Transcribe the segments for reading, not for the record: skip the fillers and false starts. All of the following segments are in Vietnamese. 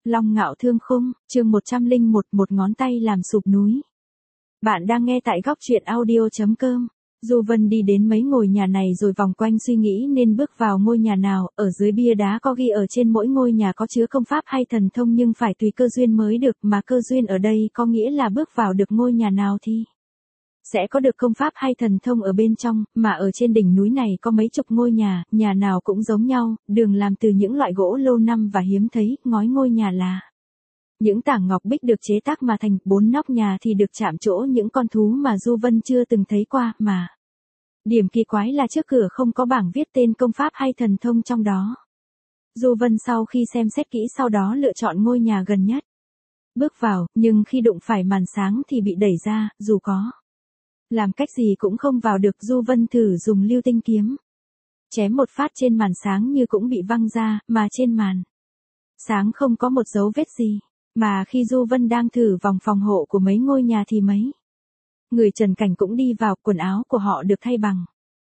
Long Ngạo Thương Khung, chương 101, một ngón tay làm sụp núi. Bạn đang nghe tại góc truyện audio.com. Du Vân đi đến mấy ngôi nhà này rồi vòng quanh suy nghĩ nên bước vào ngôi nhà nào, ở dưới bia đá có ghi ở trên mỗi ngôi nhà có chứa công pháp hay thần thông nhưng phải tùy cơ duyên mới được, mà cơ duyên ở đây có nghĩa là bước vào được ngôi nhà nào thì sẽ có được công pháp hay thần thông ở bên trong, mà ở trên đỉnh núi này có mấy chục ngôi nhà, nhà nào cũng giống nhau, đường làm từ những loại gỗ lâu năm và hiếm thấy, ngói ngôi nhà là những tảng ngọc bích được chế tác mà thành, 4 nóc nhà thì được chạm trổ những con thú mà Du Vân chưa từng thấy qua, mà điểm kỳ quái là trước cửa không có bảng viết tên công pháp hay thần thông trong đó. Du Vân sau khi xem xét kỹ sau đó lựa chọn ngôi nhà gần nhất. Bước vào, nhưng khi đụng phải màn sáng thì bị đẩy ra, dù có làm cách gì cũng không vào được. Du Vân thử dùng lưu tinh kiếm chém một phát trên màn sáng như cũng bị văng ra, mà trên màn sáng không có một dấu vết gì. Mà khi Du Vân đang thử vòng phòng hộ của mấy ngôi nhà thì mấy người Trần Cảnh cũng đi vào, quần áo của họ được thay bằng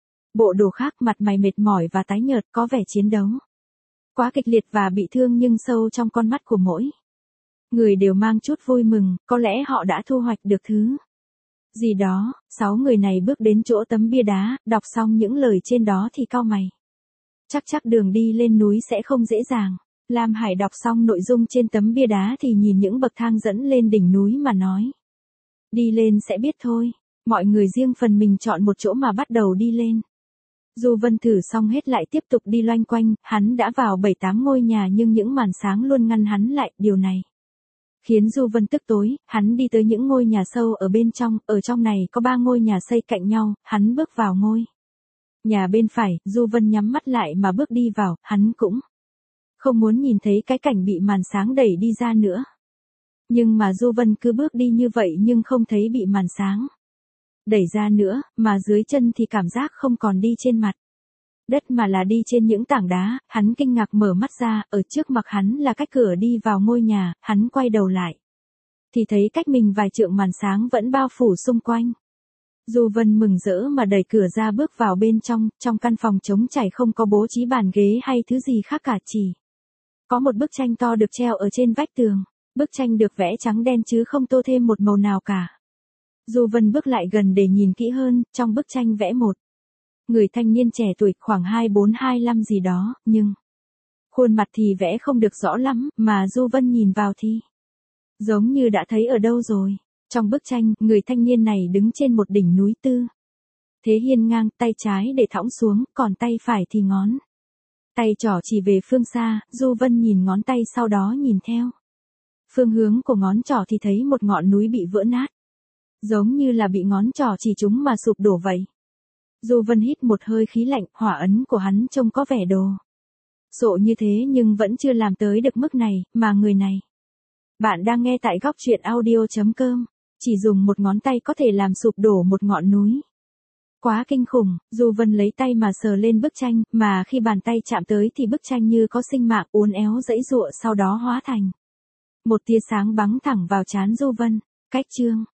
bộ đồ khác, mặt mày mệt mỏi và tái nhợt, có vẻ chiến đấu quá kịch liệt và bị thương, nhưng sâu trong con mắt của mỗi người đều mang chút vui mừng, có lẽ họ đã thu hoạch được thứ gì đó. 6 người này bước đến chỗ tấm bia đá, đọc xong những lời trên đó thì cau mày. Chắc đường đi lên núi sẽ không dễ dàng. Lam Hải đọc xong nội dung trên tấm bia đá thì nhìn những bậc thang dẫn lên đỉnh núi mà nói: đi lên sẽ biết thôi. Mọi người riêng phần mình chọn một chỗ mà bắt đầu đi lên. Du Vân thử xong hết lại tiếp tục đi loanh quanh, hắn đã vào 7-8 ngôi nhà nhưng những màn sáng luôn ngăn hắn lại, điều này khiến Du Vân tức tối. Hắn đi tới những ngôi nhà sâu ở bên trong, ở trong này có 3 ngôi nhà xây cạnh nhau, hắn bước vào ngôi nhà bên phải. Du Vân nhắm mắt lại mà bước đi vào, hắn cũng không muốn nhìn thấy cái cảnh bị màn sáng đẩy đi ra nữa. Nhưng mà Du Vân cứ bước đi như vậy nhưng không thấy bị màn sáng đẩy ra nữa, mà dưới chân thì cảm giác không còn đi trên mặt đất mà là đi trên những tảng đá. Hắn kinh ngạc mở mắt ra, ở trước mặt hắn là cách cửa đi vào ngôi nhà. Hắn quay đầu lại thì thấy cách mình vài trượng màn sáng vẫn bao phủ xung quanh. Du Vân mừng rỡ mà đẩy cửa ra bước vào bên trong. Trong căn phòng trống trải không có bố trí bàn ghế hay thứ gì khác cả, chỉ có một bức tranh to được treo ở trên vách tường. Bức tranh được vẽ trắng đen chứ không tô thêm một màu nào cả. Du Vân bước lại gần để nhìn kỹ hơn, trong bức tranh vẽ một người thanh niên trẻ tuổi khoảng 24-25 gì đó, nhưng khuôn mặt thì vẽ không được rõ lắm, mà Du Vân nhìn vào thì giống như đã thấy ở đâu rồi. Trong bức tranh, người thanh niên này đứng trên một đỉnh núi tư thế hiên ngang, tay trái để thõng xuống, còn tay phải thì ngón tay trỏ chỉ về phương xa. Du Vân nhìn ngón tay sau đó nhìn theo phương hướng của ngón trỏ thì thấy một ngọn núi bị vỡ nát, giống như là bị ngón trỏ chỉ trúng mà sụp đổ vậy. Du Vân hít một hơi khí lạnh, hỏa ấn của hắn trông có vẻ đồ sộ như thế nhưng vẫn chưa làm tới được mức này, mà người này. Bạn đang nghe tại góc truyện audio.com. Chỉ dùng một ngón tay có thể làm sụp đổ một ngọn núi. Quá kinh khủng. Du Vân lấy tay mà sờ lên bức tranh, mà khi bàn tay chạm tới thì bức tranh như có sinh mạng, uốn éo giãy giụa, sau đó hóa thành một tia sáng bắn thẳng vào trán Du Vân. Cách chương